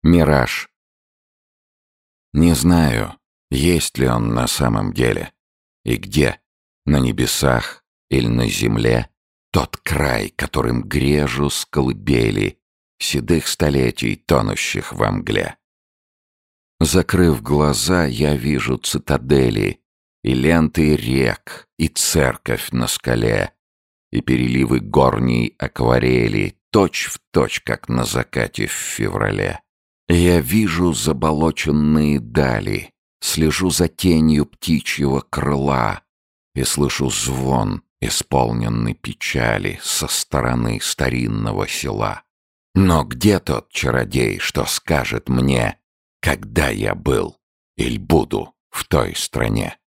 Мираж. Не знаю, есть ли он на самом деле. И где, на небесах или на земле, тот край, которым грежу с колыбели седых столетий, тонущих во мгле. Закрыв глаза, я вижу цитадели и ленты рек, и церковь на скале, и переливы горней акварели, точь-в-точь, как на закате в феврале. Я вижу заболоченные дали, слежу за тенью птичьего крыла и слышу звон, исполненный печали со стороны старинного села. Но где тот чародей, что скажет мне, когда я был или буду в той стране?